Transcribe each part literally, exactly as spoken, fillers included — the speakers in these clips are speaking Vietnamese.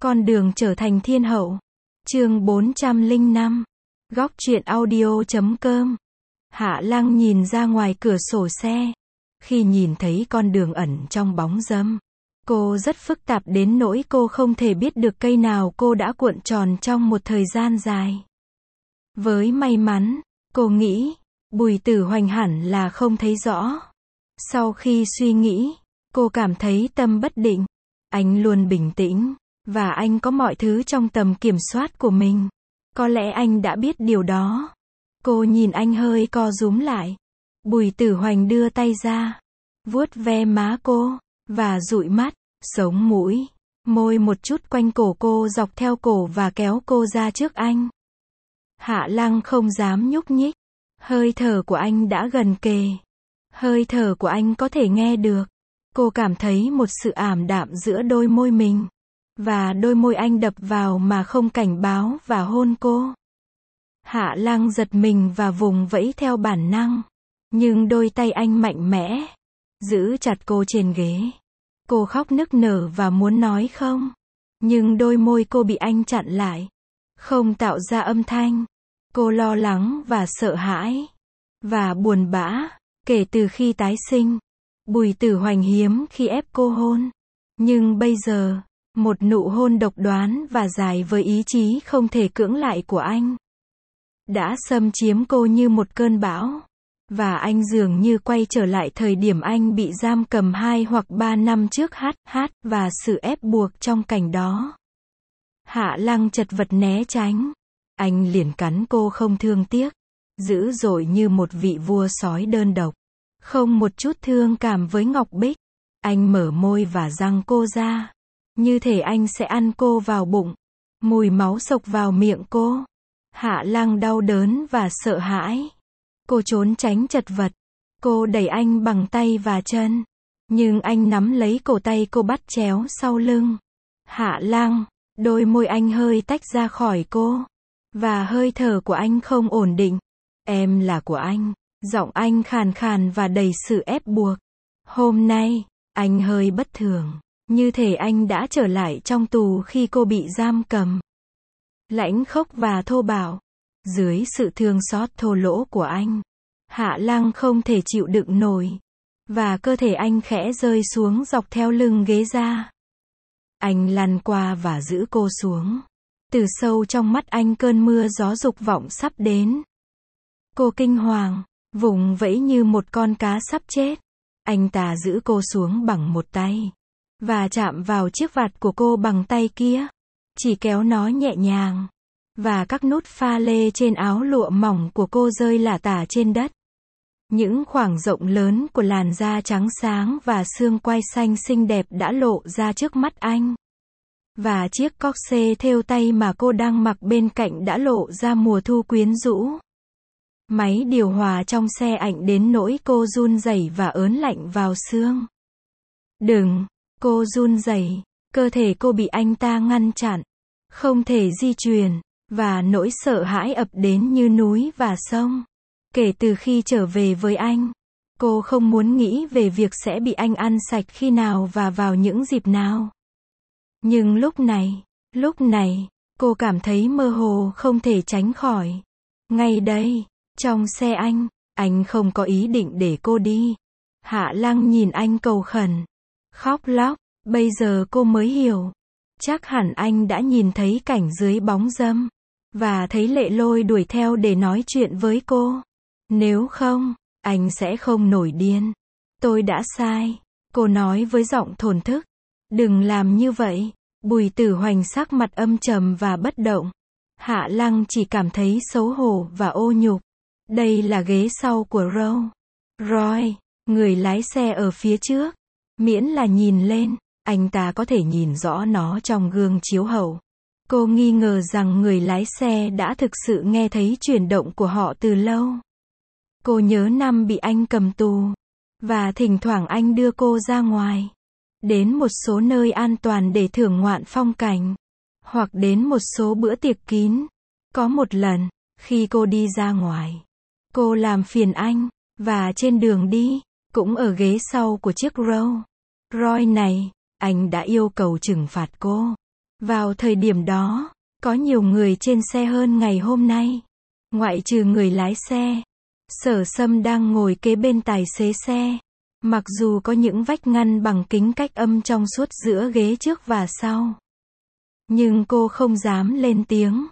Con đường trở thành thiên hậu. Chương bốn trăm lẻ năm. Góc truyện audio chấm com. Hạ Lăng nhìn ra ngoài cửa sổ xe. Khi nhìn thấy con đường ẩn trong bóng râm, cô rất phức tạp đến nỗi cô không thể biết được cây nào cô đã cuộn tròn trong một thời gian dài. Với may mắn, cô nghĩ, Bùi Tử Hoành hẳn là không thấy rõ. Sau khi suy nghĩ, cô cảm thấy tâm bất định. Anh luôn bình tĩnh, và anh có mọi thứ trong tầm kiểm soát của mình. Có lẽ anh đã biết điều đó. Cô nhìn anh hơi co rúm lại. Bùi Tử Hoành đưa tay ra, vuốt ve má cô, và dụi mắt, sống mũi, môi một chút quanh cổ cô dọc theo cổ và kéo cô ra trước anh. Hạ Lăng không dám nhúc nhích. Hơi thở của anh đã gần kề. Hơi thở của anh có thể nghe được. Cô cảm thấy một sự ảm đạm giữa đôi môi mình. Và đôi môi anh đập vào mà không cảnh báo và hôn cô. Hạ Lăng giật mình và vùng vẫy theo bản năng. Nhưng đôi tay anh mạnh mẽ, giữ chặt cô trên ghế. Cô khóc nức nở và muốn nói không. Nhưng đôi môi cô bị anh chặn lại. Không tạo ra âm thanh. Cô lo lắng và sợ hãi. Và buồn bã. Kể từ khi tái sinh, Bùi Tử Hoành hiếm khi ép cô hôn. Nhưng bây giờ, một nụ hôn độc đoán và dài với ý chí không thể cưỡng lại của anh đã xâm chiếm cô như một cơn bão. Và anh dường như quay trở lại thời điểm anh bị giam cầm hai hoặc ba năm trước hát hát và sự ép buộc trong cảnh đó. Hạ Lăng chật vật né tránh. Anh liền cắn cô không thương tiếc, dữ dội như một vị vua sói đơn độc, không một chút thương cảm với Ngọc Bích. Anh mở môi và răng cô ra, như thể anh sẽ ăn cô vào bụng. Mùi máu xộc vào miệng cô. Hạ Lăng đau đớn và sợ hãi. Cô trốn tránh chật vật. Cô đẩy anh bằng tay và chân. Nhưng anh nắm lấy cổ tay cô bắt chéo sau lưng. Hạ Lăng, đôi môi anh hơi tách ra khỏi cô. Và hơi thở của anh không ổn định. Em là của anh. Giọng anh khàn khàn và đầy sự ép buộc. Hôm nay, anh hơi bất thường. Như thể anh đã trở lại trong tù khi cô bị giam cầm. Lãnh khốc và thô bạo. Dưới sự thương xót thô lỗ của anh, Hạ Lăng không thể chịu đựng nổi. Và cơ thể anh khẽ rơi xuống dọc theo lưng ghế ra. Anh lăn qua và giữ cô xuống. Từ sâu trong mắt anh cơn mưa gió dục vọng sắp đến. Cô kinh hoàng, vùng vẫy như một con cá sắp chết. Anh ta giữ cô xuống bằng một tay. Và chạm vào chiếc vạt của cô bằng tay kia. Chỉ kéo nó nhẹ nhàng. Và các nút pha lê trên áo lụa mỏng của cô rơi lả tả trên đất. Những khoảng rộng lớn của làn da trắng sáng và xương quai xanh xinh đẹp đã lộ ra trước mắt anh. Và chiếc corset thêu tay mà cô đang mặc bên cạnh đã lộ ra mùa thu quyến rũ. Máy điều hòa trong xe ảnh đến nỗi cô run rẩy và ớn lạnh vào xương. Đừng, cô run rẩy, cơ thể cô bị anh ta ngăn chặn, không thể di chuyển, và nỗi sợ hãi ập đến như núi và sông. Kể từ khi trở về với anh, cô không muốn nghĩ về việc sẽ bị anh ăn sạch khi nào và vào những dịp nào. Nhưng lúc này, lúc này, cô cảm thấy mơ hồ không thể tránh khỏi. Ngay đây, trong xe anh, anh không có ý định để cô đi. Hạ Lăng nhìn anh cầu khẩn, khóc lóc. Bây giờ cô mới hiểu. Chắc hẳn anh đã nhìn thấy cảnh dưới bóng râm. Và thấy Lệ Lôi đuổi theo để nói chuyện với cô. Nếu không, anh sẽ không nổi điên. Tôi đã sai. Cô nói với giọng thổn thức. Đừng làm như vậy. Bùi Tử Hoành sắc mặt âm trầm và bất động. Hạ Lăng chỉ cảm thấy xấu hổ và ô nhục. Đây là ghế sau của Roy. Roy, người lái xe ở phía trước. Miễn là nhìn lên, anh ta có thể nhìn rõ nó trong gương chiếu hậu. Cô nghi ngờ rằng người lái xe đã thực sự nghe thấy chuyển động của họ từ lâu. Cô nhớ năm bị anh cầm tù. Và thỉnh thoảng anh đưa cô ra ngoài. Đến một số nơi an toàn để thưởng ngoạn phong cảnh. Hoặc đến một số bữa tiệc kín. Có một lần, khi cô đi ra ngoài, cô làm phiền anh. Và trên đường đi, cũng ở ghế sau của chiếc Rolls Royce này, anh đã yêu cầu trừng phạt cô. Vào thời điểm đó, có nhiều người trên xe hơn ngày hôm nay. Ngoại trừ người lái xe, Sở Sâm đang ngồi kế bên tài xế xe. Mặc dù có những vách ngăn bằng kính cách âm trong suốt giữa ghế trước và sau, nhưng cô không dám lên tiếng,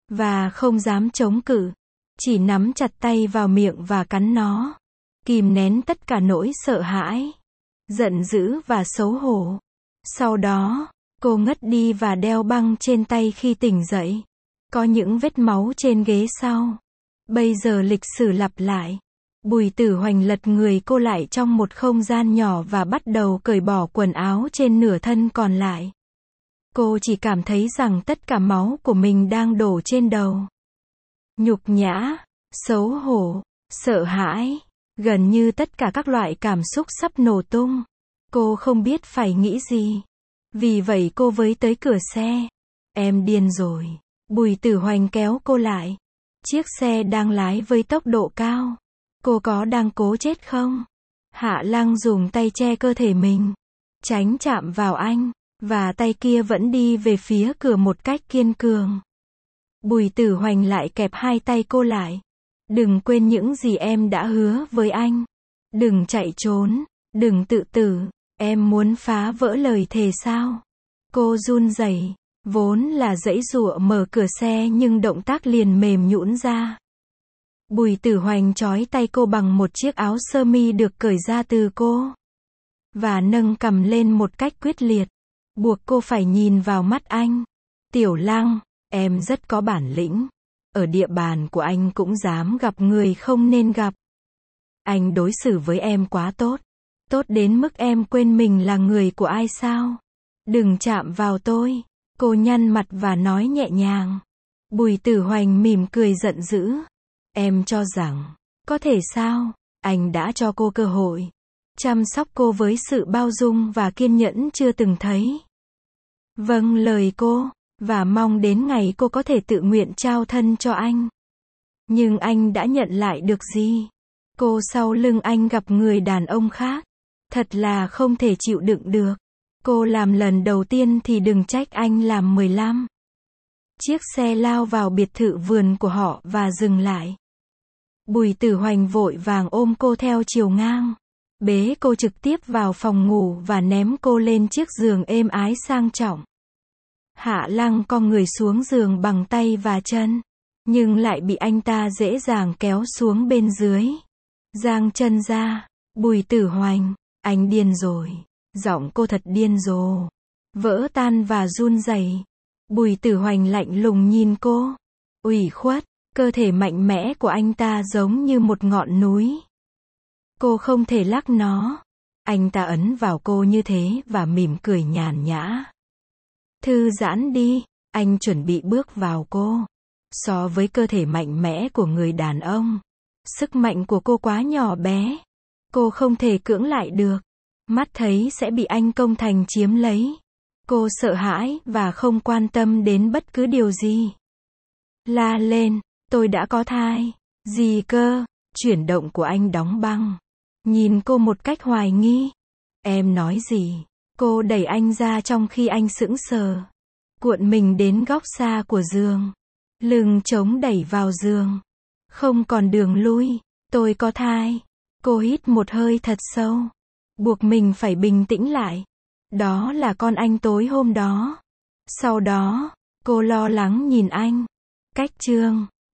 và không dám chống cự, chỉ nắm chặt tay vào miệng và cắn nó, kìm nén tất cả nỗi sợ hãi, giận dữ và xấu hổ. Sau đó, cô ngất đi và đeo băng trên tay khi tỉnh dậy. Có những vết máu trên ghế sau. Bây giờ lịch sử lặp lại. Bùi Tử Hoành lật người cô lại trong một không gian nhỏ và bắt đầu cởi bỏ quần áo trên nửa thân còn lại. Cô chỉ cảm thấy rằng tất cả máu của mình đang đổ trên đầu. Nhục nhã, xấu hổ, sợ hãi, gần như tất cả các loại cảm xúc sắp nổ tung. Cô không biết phải nghĩ gì. Vì vậy cô với tới cửa xe. Em điên rồi. Bùi Tử Hoành kéo cô lại. Chiếc xe đang lái với tốc độ cao. Cô có đang cố chết không? Hạ Lăng dùng tay che cơ thể mình, tránh chạm vào anh, và tay kia vẫn đi về phía cửa một cách kiên cường. Bùi Tử Hoành lại kẹp hai tay cô lại. Đừng quên những gì em đã hứa với anh. Đừng chạy trốn, đừng tự tử. Em muốn phá vỡ lời thề sao? Cô run rẩy, vốn là giãy giụa mở cửa xe nhưng động tác liền mềm nhũn ra. Bùi Tử Hoành trói tay cô bằng một chiếc áo sơ mi được cởi ra từ cô, và nâng cằm lên một cách quyết liệt, buộc cô phải nhìn vào mắt anh. Tiểu Lăng, em rất có bản lĩnh. Ở địa bàn của anh cũng dám gặp người không nên gặp. Anh đối xử với em quá tốt. Tốt đến mức em quên mình là người của ai sao? Đừng chạm vào tôi. Cô nhăn mặt và nói nhẹ nhàng. Bùi Tử Hoành mỉm cười giận dữ. Em cho rằng, có thể sao? Anh đã cho cô cơ hội, chăm sóc cô với sự bao dung và kiên nhẫn chưa từng thấy. Vâng lời cô, và mong đến ngày cô có thể tự nguyện trao thân cho anh. Nhưng anh đã nhận lại được gì? Cô sau lưng anh gặp người đàn ông khác. Thật là không thể chịu đựng được. Cô làm lần đầu tiên thì đừng trách anh làm mười lăm. Chiếc xe lao vào biệt thự vườn của họ và dừng lại. Bùi Tử Hoành vội vàng ôm cô theo chiều ngang, bế cô trực tiếp vào phòng ngủ và ném cô lên chiếc giường êm ái sang trọng. Hạ Lăng cong người xuống giường bằng tay và chân, nhưng lại bị anh ta dễ dàng kéo xuống bên dưới. Giang chân ra. Bùi Tử Hoành, anh điên rồi. Giọng cô thật điên rồ, vỡ tan và run rẩy. Bùi Tử Hoành lạnh lùng nhìn cô, ủy khuất. Cơ thể mạnh mẽ của anh ta giống như một ngọn núi. Cô không thể lắc nó. Anh ta ấn vào cô như thế và mỉm cười nhàn nhã. Thư giãn đi. Anh chuẩn bị bước vào cô. So với cơ thể mạnh mẽ của người đàn ông, sức mạnh của cô quá nhỏ bé. Cô không thể cưỡng lại được. Mắt thấy sẽ bị anh công thành chiếm lấy. Cô sợ hãi và không quan tâm đến bất cứ điều gì. La lên. Tôi đã có thai. Gì cơ? Chuyển động của anh đóng băng. Nhìn cô một cách hoài nghi. Em nói gì? Cô đẩy anh ra trong khi anh sững sờ. Cuộn mình đến góc xa của giường. Lưng chống đẩy vào giường. Không còn đường lui. Tôi có thai. Cô hít một hơi thật sâu. Buộc mình phải bình tĩnh lại. Đó là con anh tối hôm đó. Sau đó, cô lo lắng nhìn anh. Cách chương